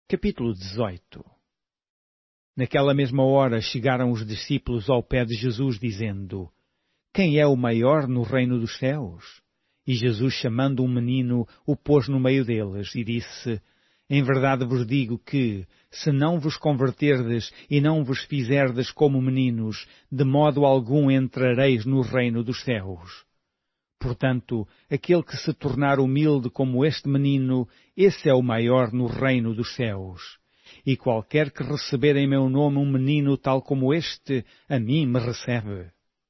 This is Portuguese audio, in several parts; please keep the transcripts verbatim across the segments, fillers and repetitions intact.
Capítulo dezoito. Naquela mesma hora chegaram os discípulos ao pé de Jesus, dizendo: Quem é o maior no reino dos céus? E Jesus, chamando um menino, o pôs no meio deles, e disse: Em verdade vos digo que, se não vos converterdes e não vos fizerdes como meninos, de modo algum entrareis no reino dos céus. Portanto, aquele que se tornar humilde como este menino, esse é o maior no reino dos céus. E qualquer que receber em meu nome um menino tal como este, a mim me recebe.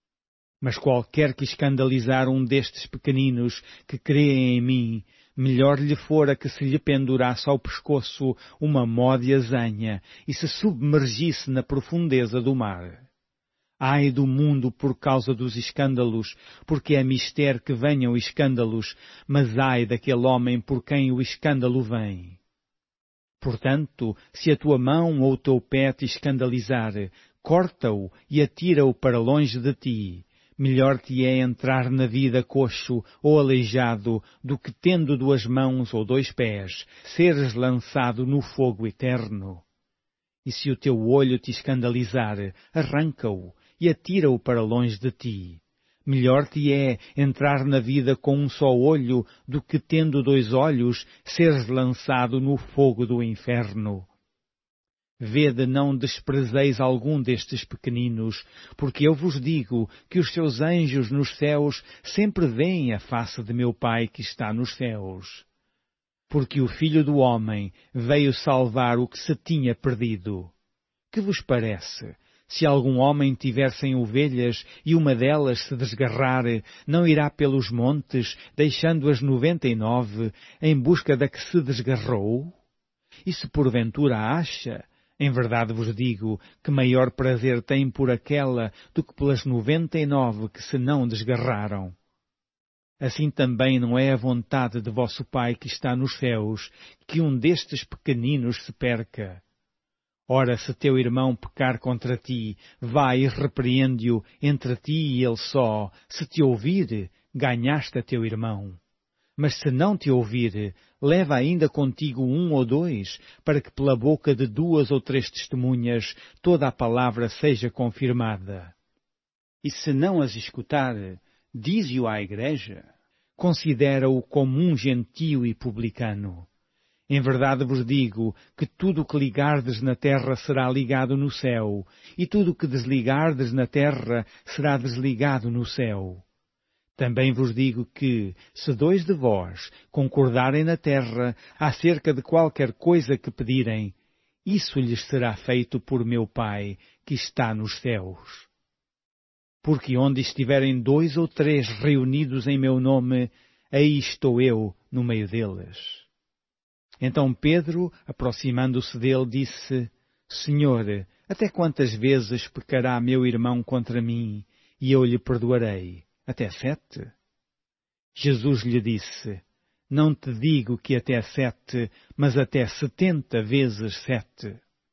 Mas qualquer que escandalizar um destes pequeninos que creem em mim, melhor lhe fora que se lhe pendurasse ao pescoço uma mó de azanha e se submergisse na profundeza do mar. Ai do mundo por causa dos escândalos, porque é mister que venham escândalos, mas ai daquele homem por quem o escândalo vem. Portanto, se a tua mão ou o teu pé te escandalizar, corta-o e atira-o para longe de ti. Melhor te é entrar na vida coxo ou aleijado do que tendo duas mãos ou dois pés, seres lançado no fogo eterno. E se o teu olho te escandalizar, arranca-o e atira-o para longe de ti. Melhor te é entrar na vida com um só olho do que, tendo dois olhos, seres lançado no fogo do inferno. Vede, não desprezeis algum destes pequeninos, porque eu vos digo que os seus anjos nos céus sempre veem a face de meu Pai que está nos céus. Porque o Filho do Homem veio salvar o que se tinha perdido. Que vos parece? Se algum homem tiver cem ovelhas e uma delas se desgarrar, não irá pelos montes, deixando as noventa e nove, em busca da que se desgarrou? E se porventura acha, em verdade vos digo, que maior prazer tem por aquela do que pelas noventa e nove que se não desgarraram. Assim também não é a vontade de vosso Pai que está nos céus, que um destes pequeninos se perca. Ora, se teu irmão pecar contra ti, vai e repreende-o entre ti e ele só. Se te ouvir, ganhaste a teu irmão. Mas se não te ouvir, leva ainda contigo um ou dois, para que pela boca de duas ou três testemunhas toda a palavra seja confirmada. E se não as escutar, dize-o à igreja. Considera-o como um gentio e publicano. Em verdade vos digo que tudo o que ligardes na terra será ligado no céu, e tudo o que desligardes na terra será desligado no céu. Também vos digo que, se dois de vós concordarem na terra acerca de qualquer coisa que pedirem, isso lhes será feito por meu Pai que está nos céus. Porque onde estiverem dois ou três reunidos em meu nome, aí estou eu no meio deles. Então Pedro, aproximando-se dele, disse: Senhor, até quantas vezes pecará meu irmão contra mim, e eu lhe perdoarei? Até sete? Jesus lhe disse: Não te digo que até sete, mas até setenta vezes sete.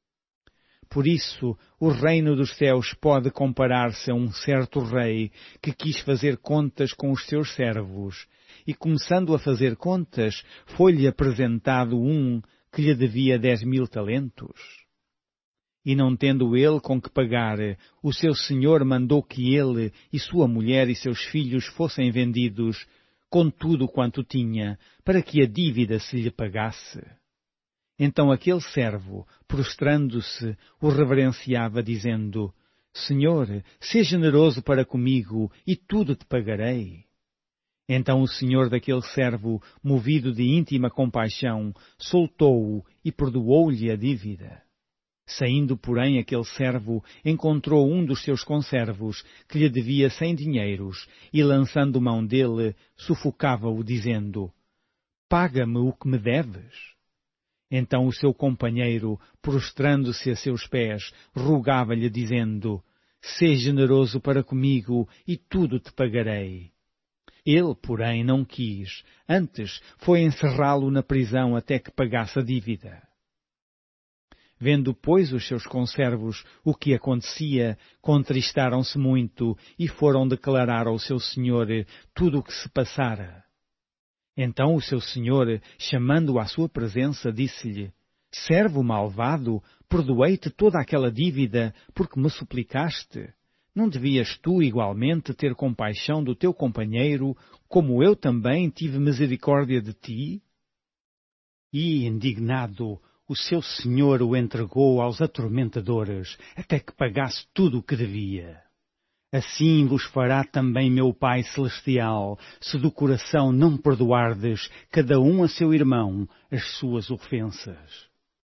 Por isso, o reino dos céus pode comparar-se a um certo rei que quis fazer contas com os seus servos, e começando a fazer contas, foi-lhe apresentado um que lhe devia dez mil talentos. E não tendo ele com que pagar, o seu senhor mandou que ele e sua mulher e seus filhos fossem vendidos, com tudo quanto tinha, para que a dívida se lhe pagasse. Então aquele servo, prostrando-se, o reverenciava, dizendo: Senhor, seja generoso para comigo, e tudo te pagarei. Então o senhor daquele servo, movido de íntima compaixão, soltou-o e perdoou-lhe a dívida. Saindo, porém, aquele servo encontrou um dos seus conservos, que lhe devia cem dinheiros, e lançando mão dele, sufocava-o, dizendo: Paga-me o que me deves. Então o seu companheiro, prostrando-se a seus pés, rogava-lhe, dizendo: Sê generoso para comigo, e tudo te pagarei. Ele, porém, não quis, antes foi encerrá-lo na prisão até que pagasse a dívida. Vendo, pois, os seus conservos o que acontecia, contristaram-se muito e foram declarar ao seu senhor tudo o que se passara. Então o seu senhor, chamando-o à sua presença, disse-lhe: Servo malvado, perdoei-te toda aquela dívida porque me suplicaste. Não devias tu igualmente ter compaixão do teu companheiro, como eu também tive misericórdia de ti? E, indignado, o seu senhor o entregou aos atormentadores, até que pagasse tudo o que devia. Assim vos fará também meu Pai Celestial, se do coração não perdoardes, cada um a seu irmão, as suas ofensas.